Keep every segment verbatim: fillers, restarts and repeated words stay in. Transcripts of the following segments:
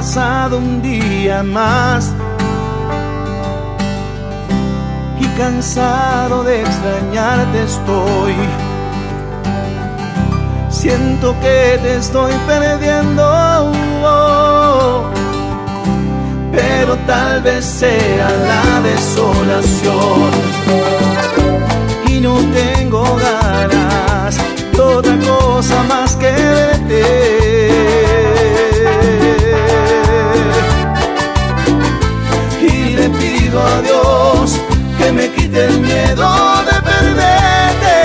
pasado un día más y cansado de extrañarte estoy. Siento que te estoy perdiendo, pero tal vez sea la desolación y no tengo ganas de otra cosa más que verte. Y le pido a Dios que me quite el miedo de perderte.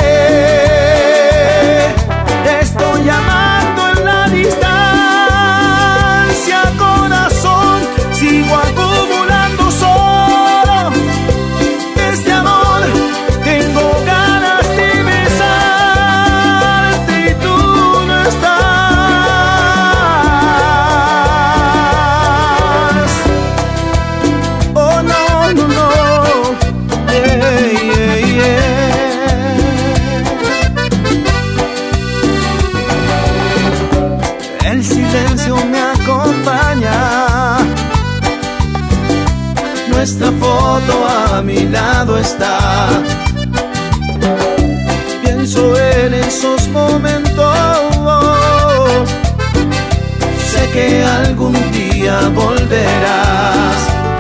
Te estoy llamando en la distancia, corazón, sigo acumulando solo este amor. Tengo ganas de besarte y tú no estás. Oh no, no, no. Yeah, yeah, yeah. El silencio me acompaña, nuestra foto a mi lado está. Pienso en esos momentos, sé que algún día volverás,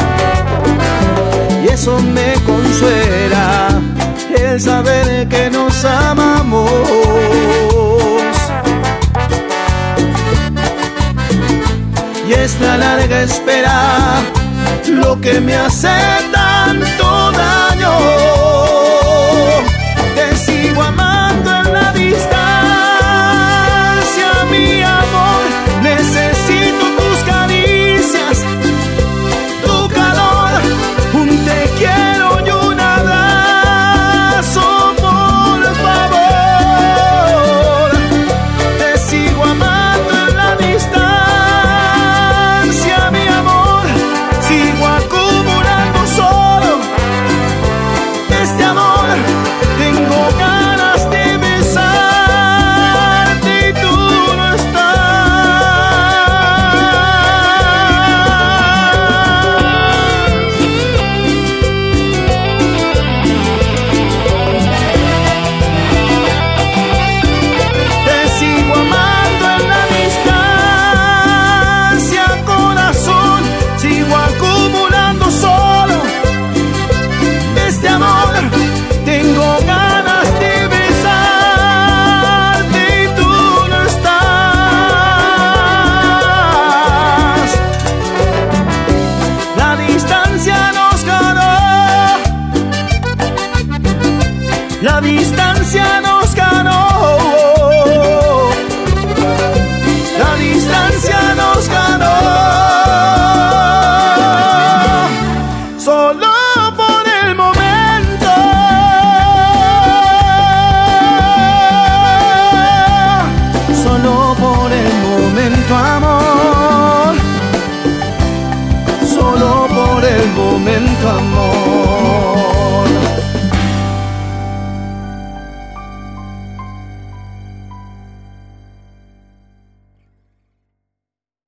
y eso me consuela, el saber que nos amamos. Y es la larga espera lo que me hace tanto daño. Te sigo amando en la distancia, mi amor. Necesito tus caricias, tu calor, un te quiero y un abrazo, por favor. Te sigo amando en la distancia, mi amor. Sigo acumulando solo este amor. Tengo ganas de besarte y tú no estás. Te sigo amando en la distancia, corazón. Sigo acumulando solo este amor. Tengo ganas de besarte y tú no estás. La distancia nos ganó, la distancia nos